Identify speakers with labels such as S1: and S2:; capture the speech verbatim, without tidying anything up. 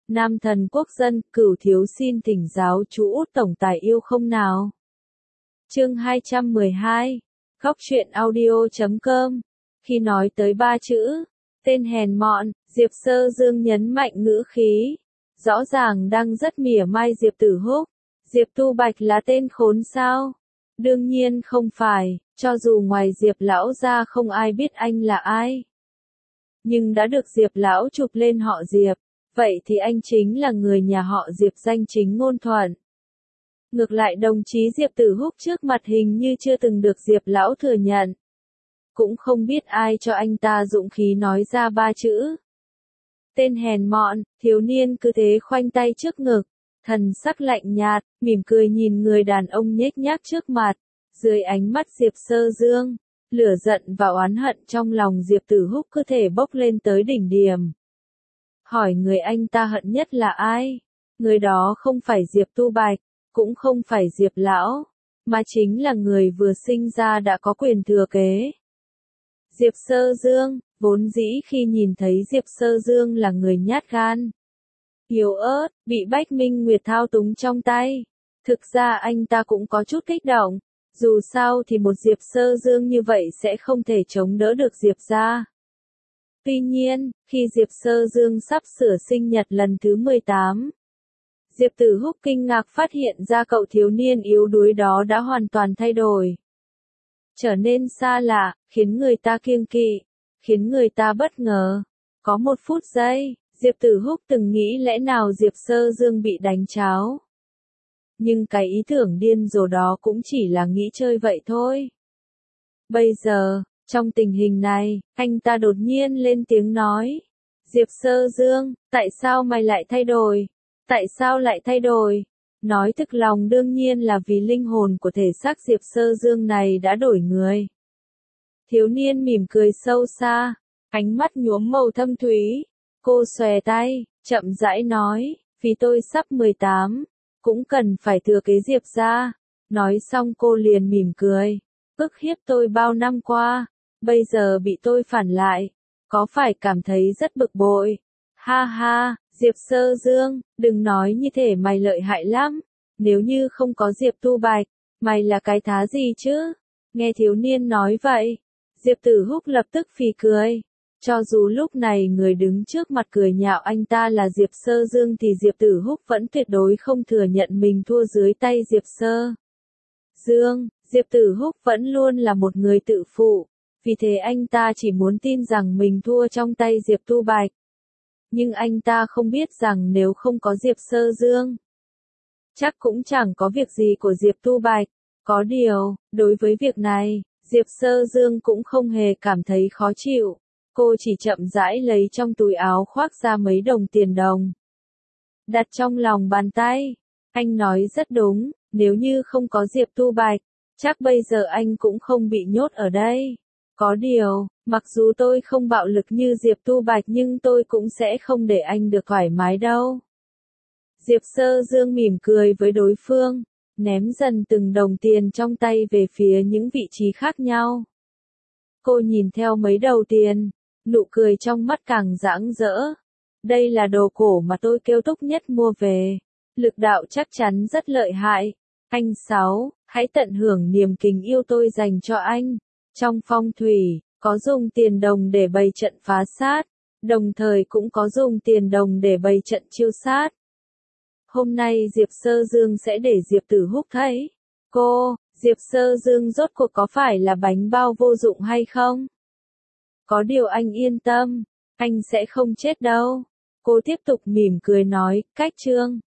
S1: Nam thần quốc dân, Cửu thiếu xin thỉnh giáo chú Út tổng tài yêu không nào. Chương hai trăm mười hai. Góc truyện audio chấm com. Khi nói tới ba chữ tên hèn mọn, Diệp Sơ Dương nhấn mạnh ngữ khí, rõ ràng đang rất mỉa mai Diệp Tử Húc. Diệp Tu Bạch là tên khốn sao? Đương nhiên không phải, cho dù ngoài Diệp lão ra không ai biết anh là ai. Nhưng đã được Diệp lão chụp lên họ Diệp, vậy thì anh chính là người nhà họ Diệp danh chính ngôn thuận. Ngược lại đồng chí Diệp Tử Húc trước mặt hình như chưa từng được Diệp lão thừa nhận. Cũng không biết ai cho anh ta dũng khí nói ra ba chữ. Tên hèn mọn, thiếu niên cứ thế khoanh tay trước ngực, thần sắc lạnh nhạt, mỉm cười nhìn người đàn ông nhếch nhác trước mặt. Dưới ánh mắt Diệp Sơ Dương, lửa giận và oán hận trong lòng Diệp Tử Húc cứ thể bốc lên tới đỉnh điểm. Hỏi người anh ta hận nhất là ai? Người đó không phải Diệp Tu Bạch, cũng không phải Diệp Lão, mà chính là người vừa sinh ra đã có quyền thừa kế. Diệp Sơ Dương, vốn dĩ khi nhìn thấy Diệp Sơ Dương là người nhát gan, yếu ớt, bị Bách Minh Nguyệt thao túng trong tay. Thực ra anh ta cũng có chút kích động, dù sao thì một Diệp Sơ Dương như vậy sẽ không thể chống đỡ được Diệp gia. Tuy nhiên, khi Diệp Sơ Dương sắp sửa sinh nhật lần thứ mười tám, Diệp Tử Húc kinh ngạc phát hiện ra cậu thiếu niên yếu đuối đó đã hoàn toàn thay đổi. Trở nên xa lạ, khiến người ta kiêng kỵ, khiến người ta bất ngờ. Có một phút giây, Diệp Tử Húc từng nghĩ lẽ nào Diệp Sơ Dương bị đánh tráo. Nhưng cái ý tưởng điên rồ đó cũng chỉ là nghĩ chơi vậy thôi. Bây giờ, trong tình hình này, anh ta đột nhiên lên tiếng nói. Diệp Sơ Dương, tại sao mày lại thay đổi? Tại sao lại thay đổi? Nói thực lòng đương nhiên là vì linh hồn của thể xác Diệp Sơ Dương này đã đổi người. Thiếu niên mỉm cười sâu xa, ánh mắt nhuốm màu thâm thúy. Cô xòe tay, chậm rãi nói, vì tôi sắp mười tám, cũng cần phải thừa kế Diệp gia. Nói xong cô liền mỉm cười. Ức hiếp tôi bao năm qua, bây giờ bị tôi phản lại, có phải cảm thấy rất bực bội? Ha ha, Diệp Sơ Dương, đừng nói như thể mày lợi hại lắm. Nếu như không có Diệp Tu Bạch, mày là cái thá gì chứ? Nghe thiếu niên nói vậy, Diệp Tử Húc lập tức phì cười. Cho dù lúc này người đứng trước mặt cười nhạo anh ta là Diệp Sơ Dương thì Diệp Tử Húc vẫn tuyệt đối không thừa nhận mình thua dưới tay Diệp Sơ Dương. Diệp Tử Húc vẫn luôn là một người tự phụ, vì thế anh ta chỉ muốn tin rằng mình thua trong tay Diệp Tu Bạch. Nhưng anh ta không biết rằng nếu không có Diệp Sơ Dương, chắc cũng chẳng có việc gì của Diệp Tu Bạch. Có điều, đối với việc này, Diệp Sơ Dương cũng không hề cảm thấy khó chịu. Cô chỉ chậm rãi lấy trong túi áo khoác ra mấy đồng tiền đồng, đặt trong lòng bàn tay. Anh nói rất đúng, nếu như không có Diệp Tu Bạch, chắc bây giờ anh cũng không bị nhốt ở đây. Có điều, mặc dù tôi không bạo lực như Diệp Tu Bạch nhưng tôi cũng sẽ không để anh được thoải mái đâu. Diệp Sơ Dương mỉm cười với đối phương, ném dần từng đồng tiền trong tay về phía những vị trí khác nhau. Cô nhìn theo mấy đầu tiền, nụ cười trong mắt càng rạng rỡ. Đây là đồ cổ mà tôi kêu Túc Nhất mua về, lực đạo chắc chắn rất lợi hại. Anh Sáu, hãy tận hưởng niềm tình yêu tôi dành cho anh. Trong phong thủy, có dùng tiền đồng để bày trận phá sát, đồng thời cũng có dùng tiền đồng để bày trận chiêu sát. Hôm nay Diệp Sơ Dương sẽ để Diệp Tử Húc thấy. Cô, Diệp Sơ Dương rốt cuộc có phải là bánh bao vô dụng hay không? Có điều anh yên tâm, anh sẽ không chết đâu. Cô tiếp tục mỉm cười nói, cách chương.